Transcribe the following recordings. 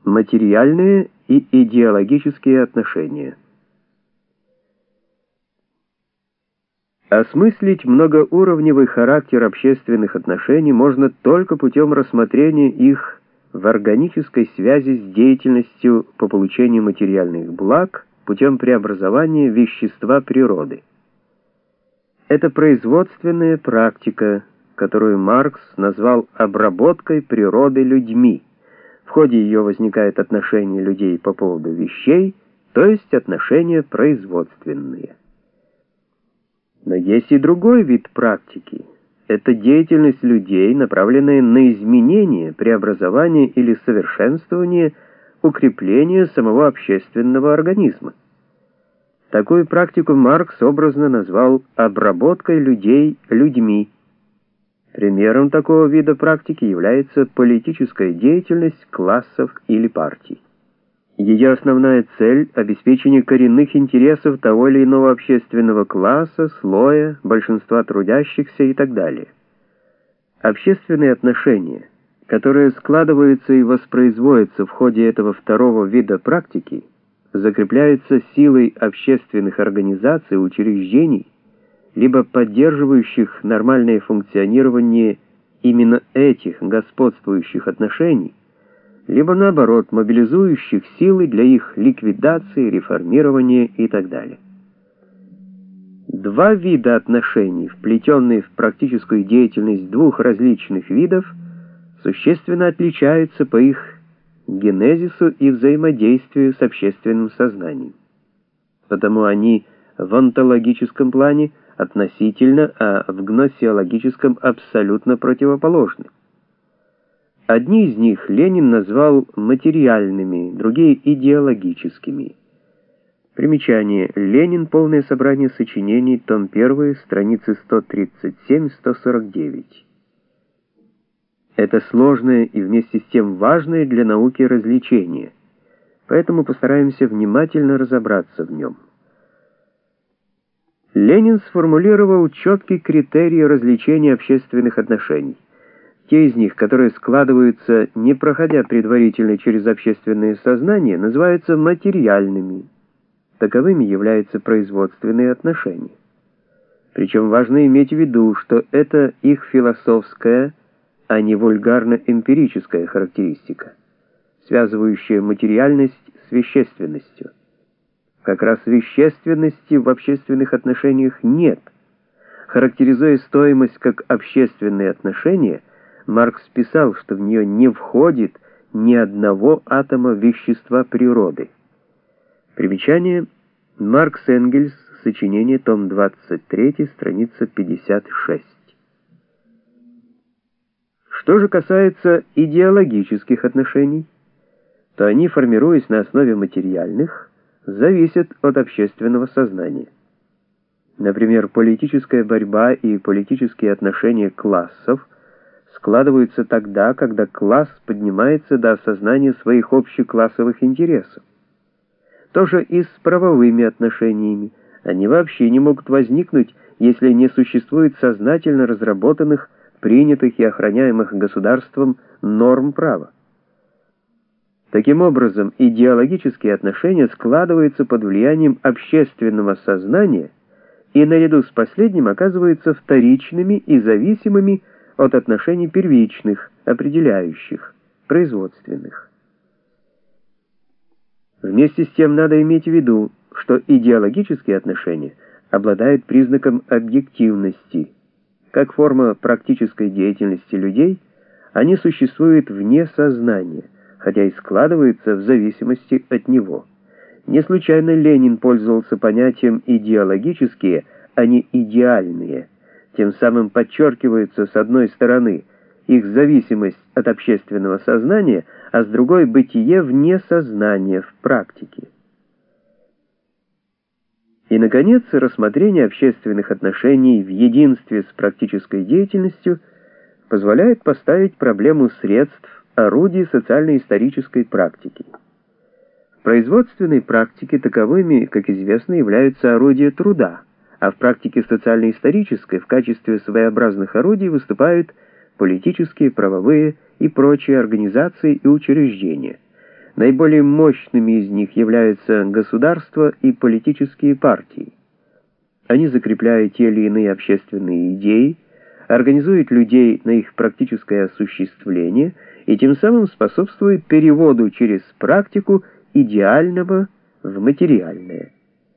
Материальные и идеологические отношения. Осмыслить многоуровневый характер общественных отношений можно только путем рассмотрения их в органической связи с деятельностью по получению материальных благ путем преобразования вещества природы. Это производственная практика, которую Маркс назвал обработкой природы людьми. В ходе ее возникает отношение людей по поводу вещей, то есть отношения производственные. Но есть и другой вид практики. Это деятельность людей, направленная на изменение, преобразование или совершенствование, укрепление самого общественного организма. Такую практику Маркс образно назвал обработкой людей людьми. Примером такого вида практики является политическая деятельность классов или партий. Ее основная цель — обеспечение коренных интересов того или иного общественного класса, слоя, большинства трудящихся и так далее. Общественные отношения, которые складываются и воспроизводятся в ходе этого второго вида практики, закрепляются силой общественных организаций и учреждений, либо поддерживающих нормальное функционирование именно этих господствующих отношений, либо наоборот, мобилизующих силы для их ликвидации, реформирования и так далее. Два вида отношений, вплетенные в практическую деятельность двух различных видов, существенно отличаются по их генезису и взаимодействию с общественным сознанием. Потому они в онтологическом плане относительно, а в гносеологическом абсолютно противоположны. Одни из них Ленин назвал материальными, другие — идеологическими. Примечание. Ленин. Полное собрание сочинений. Том 1. Страницы 137-149. Это сложное и вместе с тем важное для науки развлечение, поэтому постараемся внимательно разобраться в нем. Ленин сформулировал четкий критерий различения общественных отношений. Те из них, которые складываются, не проходя предварительно через общественное сознание, называются материальными. Таковыми являются производственные отношения. Причем важно иметь в виду, что это их философская, а не вульгарно-эмпирическая характеристика, связывающая материальность с вещественностью. Как раз вещественности в общественных отношениях нет. Характеризуя стоимость как общественные отношения, Маркс писал, что в нее не входит ни одного атома вещества природы. Примечание. Маркс Энгельс. Сочинение. Том 23. Страница 56. Что же касается идеологических отношений, то они, формируясь на основе материальных, зависят от общественного сознания. Например, политическая борьба и политические отношения классов складываются тогда, когда класс поднимается до осознания своих общеклассовых интересов. То же и с правовыми отношениями. Они вообще не могут возникнуть, если не существует сознательно разработанных, принятых и охраняемых государством норм права. Таким образом, идеологические отношения складываются под влиянием общественного сознания и наряду с последним оказываются вторичными и зависимыми от отношений первичных, определяющих, производственных. Вместе с тем надо иметь в виду, что идеологические отношения обладают признаком объективности. Как форма практической деятельности людей, они существуют вне сознания, хотя и складываются в зависимости от него. Не случайно Ленин пользовался понятием «идеологические», а не «идеальные». Тем самым подчеркивается, с одной стороны, их зависимость от общественного сознания, а с другой — бытие вне сознания в практике. И, наконец, рассмотрение общественных отношений в единстве с практической деятельностью позволяет поставить проблему средств, орудий социально-исторической практики. В производственной практике таковыми, как известно, являются орудия труда, а в практике социально-исторической в качестве своеобразных орудий выступают политические, правовые и прочие организации и учреждения. Наиболее мощными из них являются государства и политические партии. Они закрепляют те или иные общественные идеи, организуют людей на их практическое осуществление и тем самым способствуют переводу через практику идеального в материальное.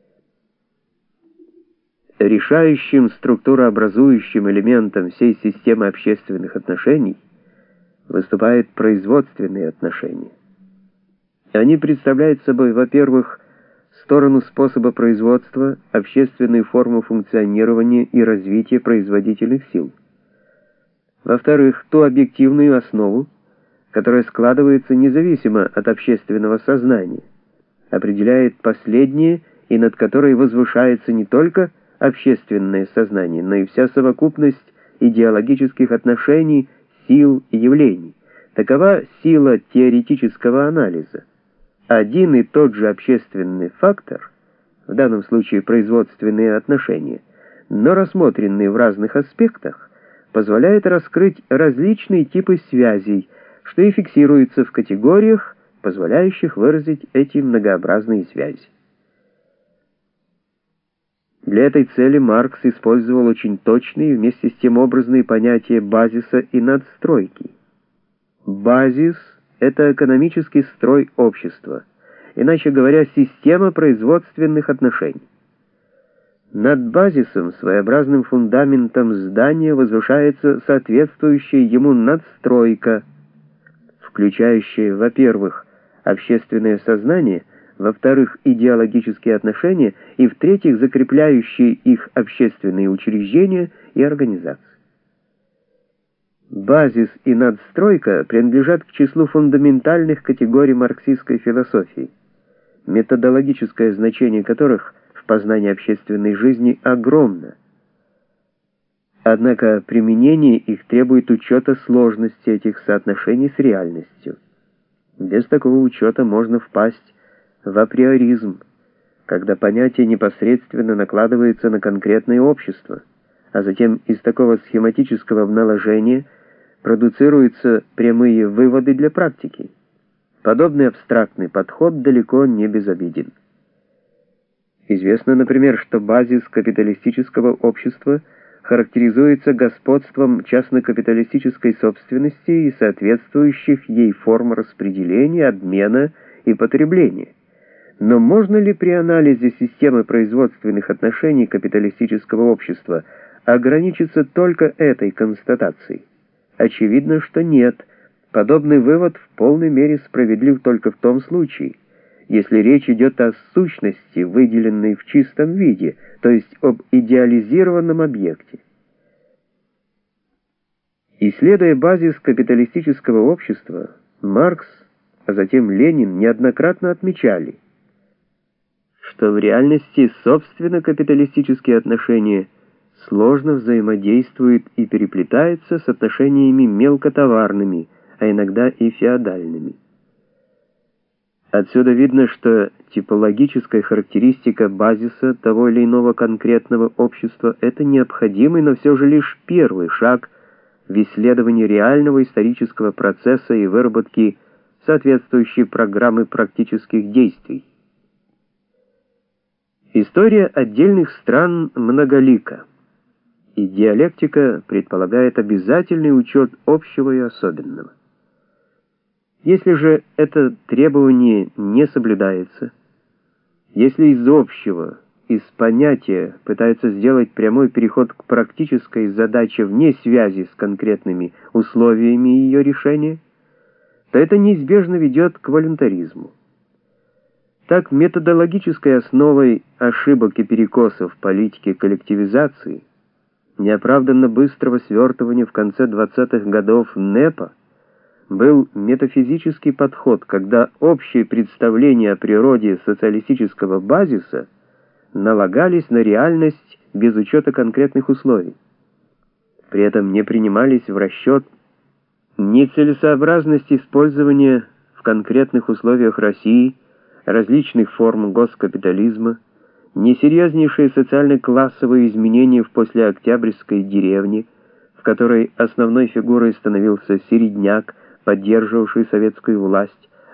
Решающим структурообразующим элементом всей системы общественных отношений выступают производственные отношения. Они представляют собой, во-первых, сторону способа производства, общественную форму функционирования и развития производительных сил. Во-вторых, ту объективную основу, которая складывается независимо от общественного сознания, определяет последнее и над которой возвышается не только общественное сознание, но и вся совокупность идеологических отношений, сил и явлений. Такова сила теоретического анализа. Один и тот же общественный фактор, в данном случае производственные отношения, но рассмотренные в разных аспектах, позволяет раскрыть различные типы связей, что и фиксируется в категориях, позволяющих выразить эти многообразные связи. Для этой цели Маркс использовал очень точные и вместе с тем образные понятия базиса и надстройки. Базис — это экономический строй общества, иначе говоря, система производственных отношений. Над базисом, своеобразным фундаментом здания, возвышается соответствующая ему надстройка, включающая, во-первых, общественное сознание, во-вторых, идеологические отношения и, в-третьих, закрепляющие их общественные учреждения и организации. Базис и надстройка принадлежат к числу фундаментальных категорий марксистской философии, методологическое значение которых в познании общественной жизни огромно. Однако применение их требует учета сложности этих соотношений с реальностью. Без такого учета можно впасть в априоризм, когда понятие непосредственно накладывается на конкретное общество, а затем из такого схематического наложения продуцируются прямые выводы для практики. Подобный абстрактный подход далеко не безобиден. Известно, например, что базис капиталистического общества характеризуется господством частно-капиталистической собственности и соответствующих ей форм распределения, обмена и потребления. Но можно ли при анализе системы производственных отношений капиталистического общества ограничиться только этой констатацией? Очевидно, что нет. Подобный вывод в полной мере справедлив только в том случае, если речь идет о сущности, выделенной в чистом виде, то есть об идеализированном объекте. Исследуя базис капиталистического общества, Маркс, а затем Ленин неоднократно отмечали, что в реальности собственно капиталистические отношения сложно взаимодействуют и переплетаются с отношениями мелкотоварными, а иногда и феодальными. Отсюда видно, что типологическая характеристика базиса того или иного конкретного общества — это необходимый, но все же лишь первый шаг в исследовании реального исторического процесса и выработке соответствующей программы практических действий. История отдельных стран многолика, и диалектика предполагает обязательный учет общего и особенного. Если же это требование не соблюдается, если из общего, из понятия пытаются сделать прямой переход к практической задаче вне связи с конкретными условиями ее решения, то это неизбежно ведет к волюнтаризму. Так, методологической основой ошибок и перекосов в политике коллективизации, неоправданно быстрого свертывания в конце 20-х годов НЭПа, был метафизический подход, когда общие представления о природе социалистического базиса налагались на реальность без учета конкретных условий. При этом не принимались в расчет ни целесообразность использования в конкретных условиях России различных форм госкапитализма, ни серьезнейшие социально-классовые изменения в послеоктябрьской деревне, в которой основной фигурой становился середняк, поддерживавший советскую власть,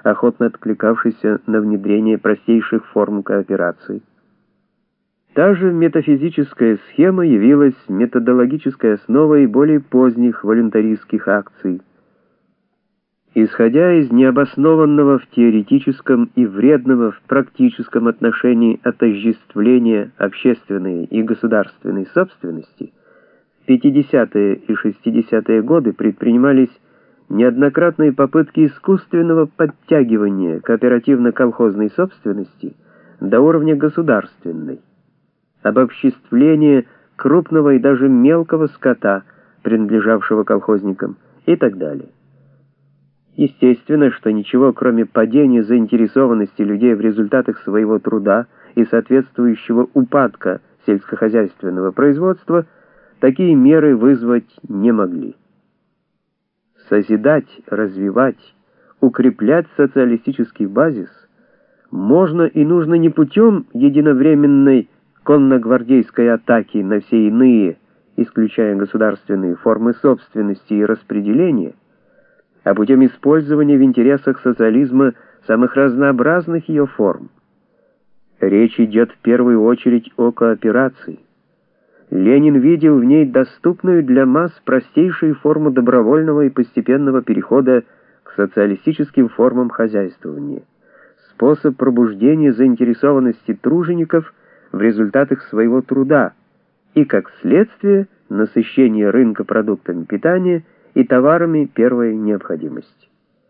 охотно откликавшийся на внедрение простейших форм кооперации. Та же метафизическая схема явилась методологической основой более поздних волюнтаристских акций. Исходя из необоснованного в теоретическом и вредного в практическом отношении отождествления общественной и государственной собственности, в 50-е и 60-е годы предпринимались неоднократные попытки искусственного подтягивания кооперативно-колхозной собственности до уровня государственной, обобществления крупного и даже мелкого скота, принадлежавшего колхозникам, и так далее. Естественно, что ничего, кроме падения заинтересованности людей в результатах своего труда и соответствующего упадка сельскохозяйственного производства, такие меры вызвать не могли. Созидать, развивать, укреплять социалистический базис можно и нужно не путем единовременной конногвардейской атаки на все иные, исключая государственные формы собственности и распределения, а путем использования в интересах социализма самых разнообразных ее форм. Речь идет в первую очередь о кооперации. Ленин видел в ней доступную для масс простейшую форму добровольного и постепенного перехода к социалистическим формам хозяйствования, способ пробуждения заинтересованности тружеников в результатах своего труда и, как следствие, насыщение рынка продуктами питания и товарами первой необходимости.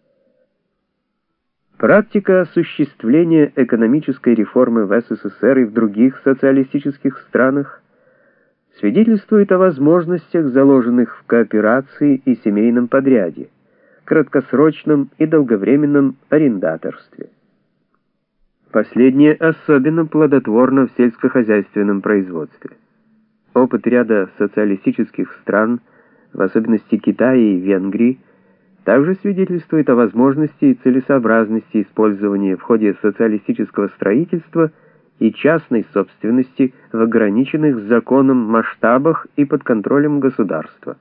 Практика осуществления экономической реформы в СССР и в других социалистических странах свидетельствует о возможностях, заложенных в кооперации и семейном подряде, краткосрочном и долговременном арендаторстве. Последнее особенно плодотворно в сельскохозяйственном производстве. Опыт ряда социалистических стран, в особенности Китая и Венгрии, также свидетельствует о возможности и целесообразности использования в ходе социалистического строительства и частной собственности в ограниченных законом масштабах и под контролем государства.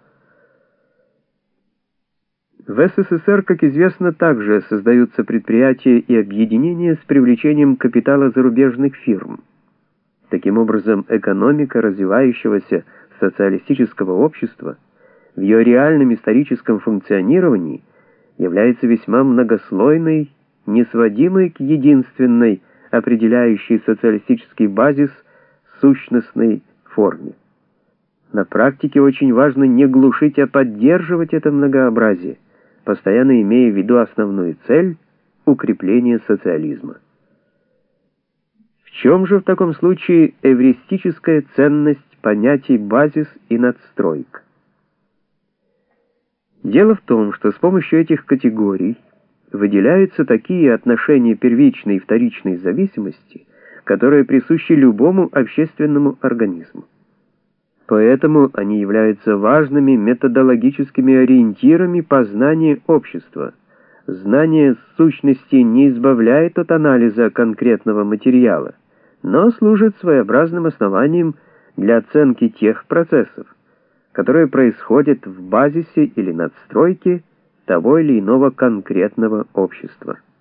В СССР, как известно, также создаются предприятия и объединения с привлечением капитала зарубежных фирм. Таким образом, экономика развивающегося социалистического общества в ее реальном историческом функционировании является весьма многослойной, несводимой к единственной, определяющей социалистический базис сущностной форме. На практике очень важно не глушить, а поддерживать это многообразие, постоянно имея в виду основную цель — укрепление социализма. В чем же в таком случае эвристическая ценность понятий базис и надстройка? Дело в том, что с помощью этих категорий выделяются такие отношения первичной и вторичной зависимости, которые присущи любому общественному организму. Поэтому они являются важными методологическими ориентирами познания общества. Знание сущности не избавляет от анализа конкретного материала, но служит своеобразным основанием для оценки тех процессов, которые происходят в базисе или надстройке того или иного конкретного общества.